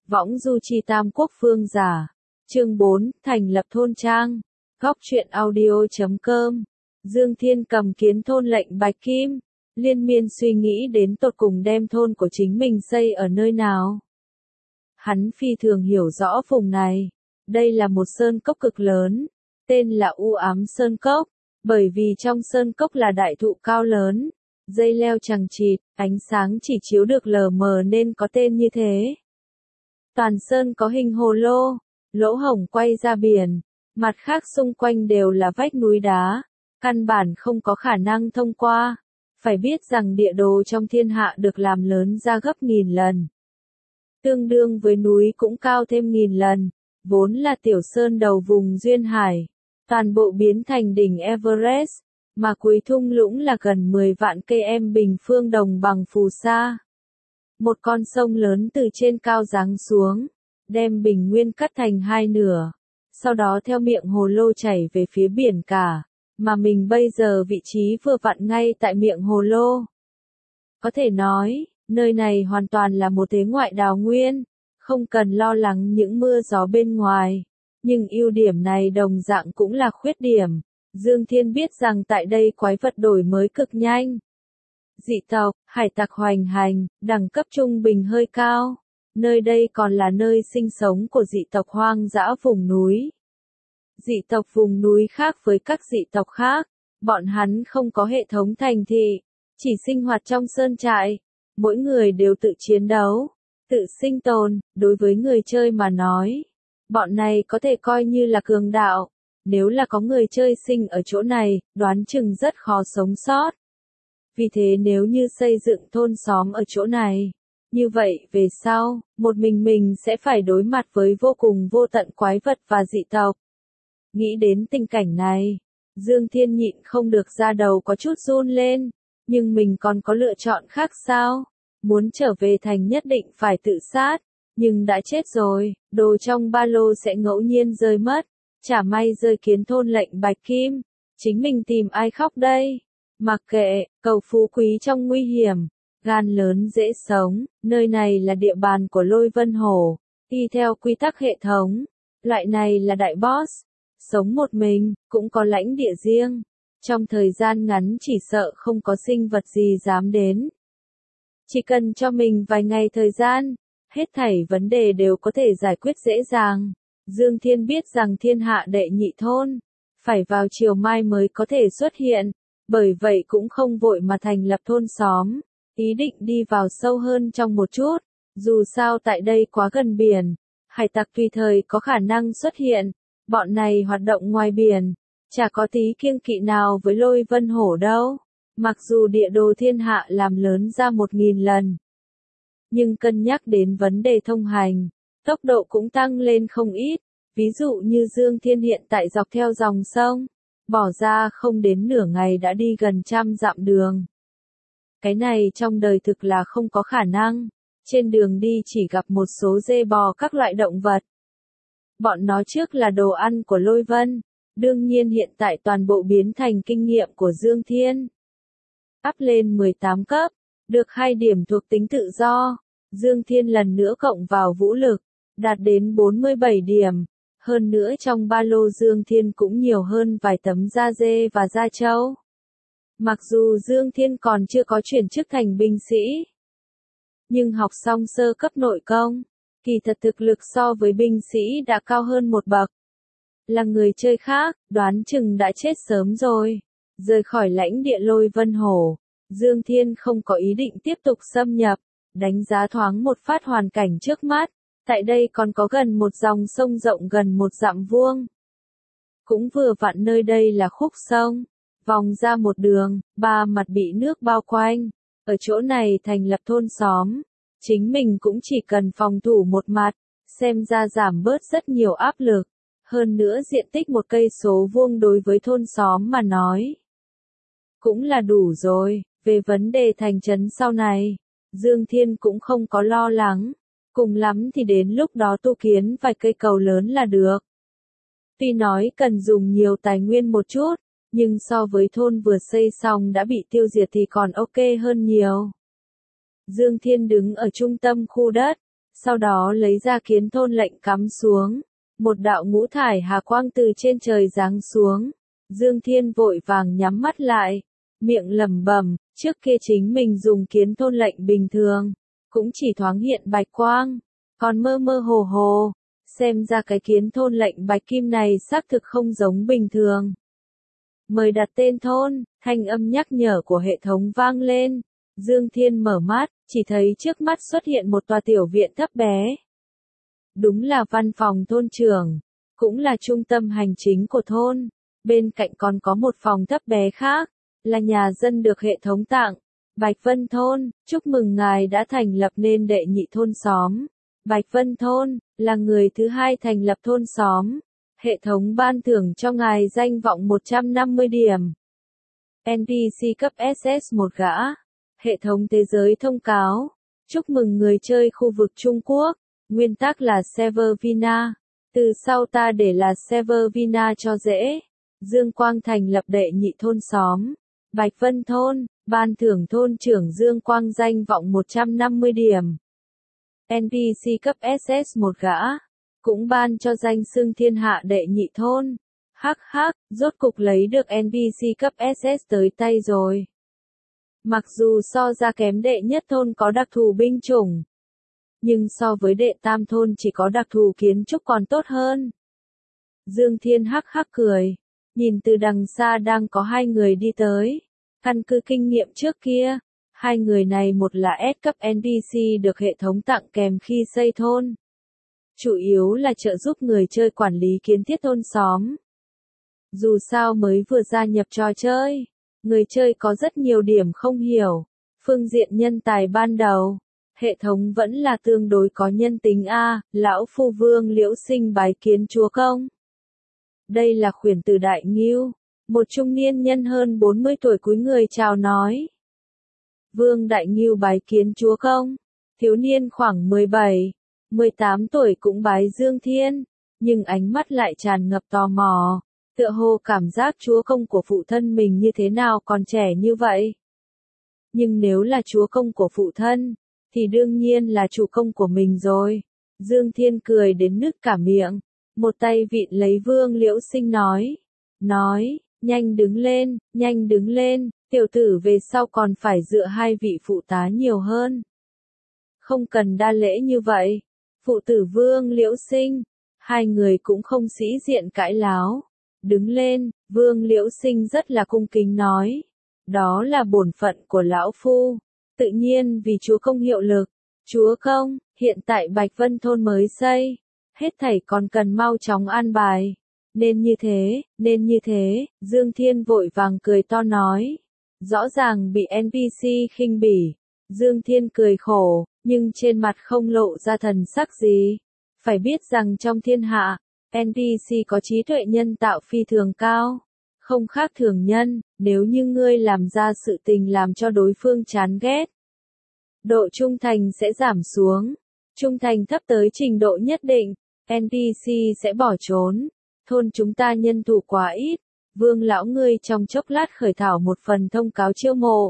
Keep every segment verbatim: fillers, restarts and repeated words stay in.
Võng du chi tam quốc phương giả. Chương bốn, thành lập thôn trang. Góc truyện audio chấm com. Dương Thiên cầm kiến thôn lệnh Bạch Kim, liên miên suy nghĩ đến tột cùng đem thôn của chính mình xây ở nơi nào. Hắn phi thường hiểu rõ vùng này. Đây là một sơn cốc cực lớn, tên là U Ám Sơn Cốc, bởi vì trong sơn cốc là đại thụ cao lớn, dây leo chằng chịt, ánh sáng chỉ chiếu được lờ mờ nên có tên như thế. Toàn sơn có hình hồ lô, lỗ hổng quay ra biển, mặt khác xung quanh đều là vách núi đá, căn bản không có khả năng thông qua. Phải biết rằng địa đồ trong thiên hạ được làm lớn ra gấp nghìn lần. Tương đương với núi cũng cao thêm nghìn lần, vốn là tiểu sơn đầu vùng duyên hải, toàn bộ biến thành đỉnh Everest, mà cuối thung lũng là gần mười vạn cây em bình phương đồng bằng phù sa. Một con sông lớn từ trên cao giáng xuống, đem bình nguyên cắt thành hai nửa, sau đó theo miệng hồ lô chảy về phía biển cả, mà mình bây giờ vị trí vừa vặn ngay tại miệng hồ lô. Có thể nói, nơi này hoàn toàn là một thế ngoại đào nguyên, không cần lo lắng những mưa gió bên ngoài, nhưng ưu điểm này đồng dạng cũng là khuyết điểm. Dương Thiên biết rằng tại đây quái vật đổi mới cực nhanh. Dị tộc, hải tặc hoành hành, đẳng cấp trung bình hơi cao. Nơi đây còn là nơi sinh sống của dị tộc hoang dã vùng núi. Dị tộc vùng núi khác với các dị tộc khác, bọn hắn không có hệ thống thành thị, chỉ sinh hoạt trong sơn trại, mỗi người đều tự chiến đấu, tự sinh tồn. Đối với người chơi mà nói, bọn này có thể coi như là cường đạo, nếu là có người chơi sinh ở chỗ này, đoán chừng rất khó sống sót. Vì thế nếu như xây dựng thôn xóm ở chỗ này, như vậy về sau, một mình mình sẽ phải đối mặt với vô cùng vô tận quái vật và dị tộc. Nghĩ đến tình cảnh này, Dương Thiên nhịn không được da đầu có chút run lên, nhưng mình còn có lựa chọn khác sao? Muốn trở về thành nhất định phải tự sát, nhưng đã chết rồi, đồ trong ba lô sẽ ngẫu nhiên rơi mất, chả may rơi kiến thôn lệnh Bạch Kim, chính mình tìm ai khóc đây? Mặc kệ, cầu phú quý trong nguy hiểm, gan lớn dễ sống, nơi này là địa bàn của Lôi Vân Hổ, y theo quy tắc hệ thống, loại này là đại boss, sống một mình, cũng có lãnh địa riêng, trong thời gian ngắn chỉ sợ không có sinh vật gì dám đến. Chỉ cần cho mình vài ngày thời gian, hết thảy vấn đề đều có thể giải quyết dễ dàng. Dương Thiên biết rằng thiên hạ đệ nhị thôn, phải vào chiều mai mới có thể xuất hiện, bởi vậy cũng không vội mà thành lập thôn xóm, ý định đi vào sâu hơn trong một chút, dù sao tại đây quá gần biển, hải tặc tùy thời có khả năng xuất hiện, bọn này hoạt động ngoài biển, chả có tí kiêng kỵ nào với Lôi Vân Hổ đâu, mặc dù địa đồ thiên hạ làm lớn ra một nghìn lần. Nhưng cân nhắc đến vấn đề thông hành, tốc độ cũng tăng lên không ít, ví dụ như Dương Thiên hiện tại dọc theo dòng sông, bỏ ra không đến nửa ngày đã đi gần trăm dặm đường. Cái này trong đời thực là không có khả năng, trên đường đi chỉ gặp một số dê bò các loại động vật. Bọn nó trước là đồ ăn của Lôi Vân, đương nhiên hiện tại toàn bộ biến thành kinh nghiệm của Dương Thiên. Up lên mười tám cấp, được hai điểm thuộc tính tự do, Dương Thiên lần nữa cộng vào vũ lực, đạt đến bốn mươi bảy điểm. Hơn nữa trong ba lô Dương Thiên cũng nhiều hơn vài tấm da dê và da trâu. Mặc dù Dương Thiên còn chưa có chuyển chức thành binh sĩ, nhưng học xong sơ cấp nội công, kỳ thật thực lực so với binh sĩ đã cao hơn một bậc. Là người chơi khác, đoán chừng đã chết sớm rồi. Rời khỏi lãnh địa Lôi Vân Hổ, Dương Thiên không có ý định tiếp tục xâm nhập, đánh giá thoáng một phát hoàn cảnh trước mắt. Tại đây còn có gần một dòng sông rộng gần một dặm vuông. Cũng vừa vặn nơi đây là khúc sông, vòng ra một đường, ba mặt bị nước bao quanh. Ở chỗ này thành lập thôn xóm, chính mình cũng chỉ cần phòng thủ một mặt, xem ra giảm bớt rất nhiều áp lực. Hơn nữa diện tích một cây số vuông đối với thôn xóm mà nói, cũng là đủ rồi. Về vấn đề thành trấn sau này, Dương Thiên cũng không có lo lắng. Cùng lắm thì đến lúc đó tu kiến vài cây cầu lớn là được. Tuy nói cần dùng nhiều tài nguyên một chút, nhưng so với thôn vừa xây xong đã bị tiêu diệt thì còn ok hơn nhiều. Dương Thiên đứng ở trung tâm khu đất, Sau đó lấy ra kiến thôn lệnh cắm xuống. Một đạo ngũ thải hà quang từ trên trời giáng xuống. Dương Thiên vội vàng nhắm mắt lại. Miệng lẩm bẩm, trước kia chính mình dùng kiến thôn lệnh bình thường. Cũng chỉ thoáng hiện bạch quang. Còn mơ mơ hồ hồ. Xem ra cái kiến thôn lệnh bạch kim này xác thực không giống bình thường. Mời đặt tên thôn, thanh âm nhắc nhở của hệ thống vang lên. Dương Thiên mở mắt, chỉ thấy trước mắt xuất hiện một tòa tiểu viện thấp bé. Đúng là văn phòng thôn trưởng, cũng là trung tâm hành chính của thôn. Bên cạnh còn có một phòng thấp bé khác, là nhà dân được hệ thống tặng. Bạch Vân Thôn, chúc mừng ngài đã thành lập nên đệ nhị thôn xóm. Bạch Vân Thôn, là người thứ hai thành lập thôn xóm. Hệ thống ban thưởng cho ngài danh vọng một trăm năm mươi điểm. en pê xê cấp ét ét một gã. Hệ thống thế giới thông cáo. Chúc mừng người chơi khu vực Trung Quốc. Nguyên tắc là server Vina. Từ sau ta để là server Vina cho dễ. Dương Quang thành lập đệ nhị thôn xóm. Bạch Vân Thôn, ban thưởng thôn trưởng Dương Quang danh vọng một trăm năm mươi điểm. en pê xê cấp ét ét một gã. Cũng ban cho danh xưng thiên hạ đệ nhị thôn. Hắc hắc, rốt cục lấy được en pê xê cấp ét ét tới tay rồi. Mặc dù so ra kém đệ nhất thôn có đặc thù binh chủng. Nhưng so với đệ tam thôn chỉ có đặc thù kiến trúc còn tốt hơn. Dương Thiên hắc hắc cười. Nhìn từ đằng xa đang có hai người đi tới. Căn cứ kinh nghiệm trước kia. Hai người này một là S cấp en pê xê được hệ thống tặng kèm khi xây thôn. Chủ yếu là trợ giúp người chơi quản lý kiến thiết thôn xóm. Dù sao mới vừa gia nhập trò chơi, người chơi có rất nhiều điểm không hiểu. Phương diện nhân tài ban đầu, hệ thống vẫn là tương đối có nhân tính a, lão phu Vương Liễu Sinh bái kiến chúa công. Đây là khuyển từ Đại Ngưu, một trung niên nhân hơn bốn mươi tuổi cúi người chào nói. Vương Đại Ngưu bái kiến chúa công. Thiếu niên khoảng mười bảy, mười tám tuổi cũng bái Dương Thiên, nhưng ánh mắt lại tràn ngập tò mò, tựa hồ cảm giác chúa công của phụ thân mình như thế nào còn trẻ như vậy. Nhưng nếu là chúa công của phụ thân, thì đương nhiên là chủ công của mình rồi. Dương Thiên cười đến nứt cả miệng, một tay vịn lấy Vương Liễu Sinh nói, nói, nhanh đứng lên, nhanh đứng lên, tiểu tử về sau còn phải dựa hai vị phụ tá nhiều hơn. Không cần đa lễ như vậy. Phụ tử Vương Liễu Sinh, hai người cũng không sĩ diện cãi láo. Đứng lên, Vương Liễu Sinh rất là cung kính nói. Đó là bổn phận của lão phu. Tự nhiên vì chúa công hiệu lực. Chúa công, hiện tại Bạch Vân Thôn mới xây. Hết thảy còn cần mau chóng an bài. Nên như thế, nên như thế, Dương Thiên vội vàng cười to nói. Rõ ràng bị en pê xê khinh bỉ. Dương Thiên cười khổ, nhưng trên mặt không lộ ra thần sắc gì. Phải biết rằng trong thiên hạ, en pê xê có trí tuệ nhân tạo phi thường cao. Không khác thường nhân, nếu như ngươi làm ra sự tình làm cho đối phương chán ghét. Độ trung thành sẽ giảm xuống. Trung thành thấp tới trình độ nhất định, en pê xê sẽ bỏ trốn. Thôn chúng ta nhân thủ quá ít. Vương lão ngươi trong chốc lát khởi thảo một phần thông cáo chiêu mộ.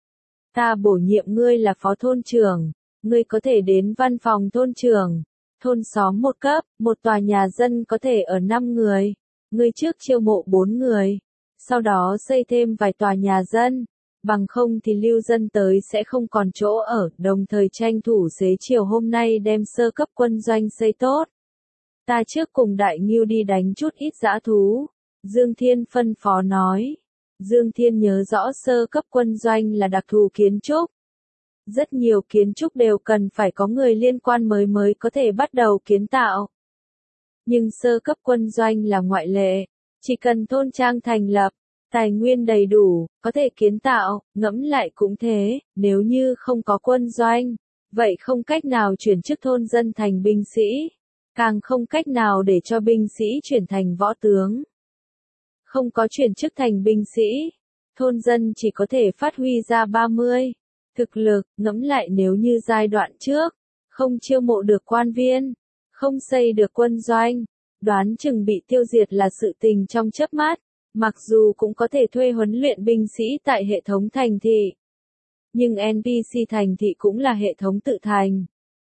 Ta bổ nhiệm ngươi là phó thôn trưởng, ngươi có thể đến văn phòng thôn trưởng. Thôn xóm một cấp, một tòa nhà dân có thể ở năm người. Ngươi trước chiêu mộ bốn người, sau đó xây thêm vài tòa nhà dân. Bằng không thì lưu dân tới sẽ không còn chỗ ở, đồng thời tranh thủ xế chiều hôm nay đem sơ cấp quân doanh xây tốt. Ta trước cùng Đại Ngưu đi đánh chút ít dã thú. Dương Thiên phân phó nói. Dương Thiên nhớ rõ sơ cấp quân doanh là đặc thù kiến trúc. Rất nhiều kiến trúc đều cần phải có người liên quan mới mới có thể bắt đầu kiến tạo. Nhưng sơ cấp quân doanh là ngoại lệ. Chỉ cần thôn trang thành lập, tài nguyên đầy đủ, có thể kiến tạo, ngẫm lại cũng thế, nếu như không có quân doanh, vậy không cách nào chuyển chức thôn dân thành binh sĩ. Càng không cách nào để cho binh sĩ chuyển thành võ tướng. Không có chuyển chức thành binh sĩ, thôn dân chỉ có thể phát huy ra ba mươi. Thực lực, ngẫm lại nếu như giai đoạn trước, không chiêu mộ được quan viên, không xây được quân doanh, đoán chừng bị tiêu diệt là sự tình trong chớp mắt, mặc dù cũng có thể thuê huấn luyện binh sĩ tại hệ thống thành thị. Nhưng en pê xê thành thị cũng là hệ thống tự thành.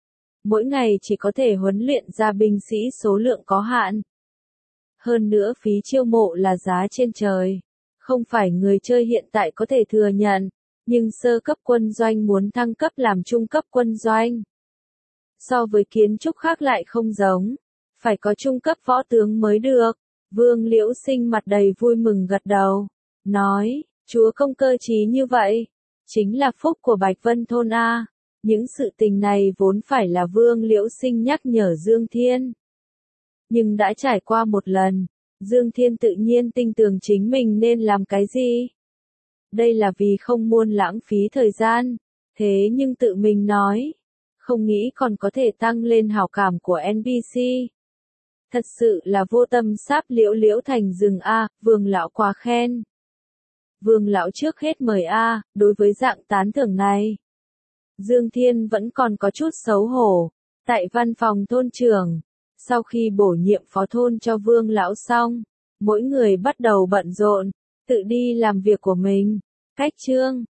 mỗi ngày chỉ có thể huấn luyện ra binh sĩ số lượng có hạn. Hơn nữa phí chiêu mộ là giá trên trời, không phải người chơi hiện tại có thể thừa nhận, nhưng sơ cấp quân doanh muốn thăng cấp làm trung cấp quân doanh. So với kiến trúc khác lại không giống, phải có trung cấp võ tướng mới được. Vương Liễu Sinh mặt đầy vui mừng gật đầu, nói, chúa công cơ trí như vậy, chính là phúc của Bạch Vân Thôn A. Những sự tình này vốn phải là Vương Liễu Sinh nhắc nhở Dương Thiên. Nhưng đã trải qua một lần, Dương Thiên tự nhiên tin tưởng chính mình nên làm cái gì. Đây là vì không muốn lãng phí thời gian, thế nhưng tự mình nói, không nghĩ còn có thể tăng lên hảo cảm của en pê xê. Thật sự là vô tâm sáp liễu liễu thành rừng A, Vương lão quá khen. Vương lão trước hết mời A, đối với dạng tán thưởng này, Dương Thiên vẫn còn có chút xấu hổ. Tại văn phòng thôn trưởng, sau khi bổ nhiệm phó thôn cho Vương lão xong, mỗi người bắt đầu bận rộn, tự đi làm việc của mình. Cách chương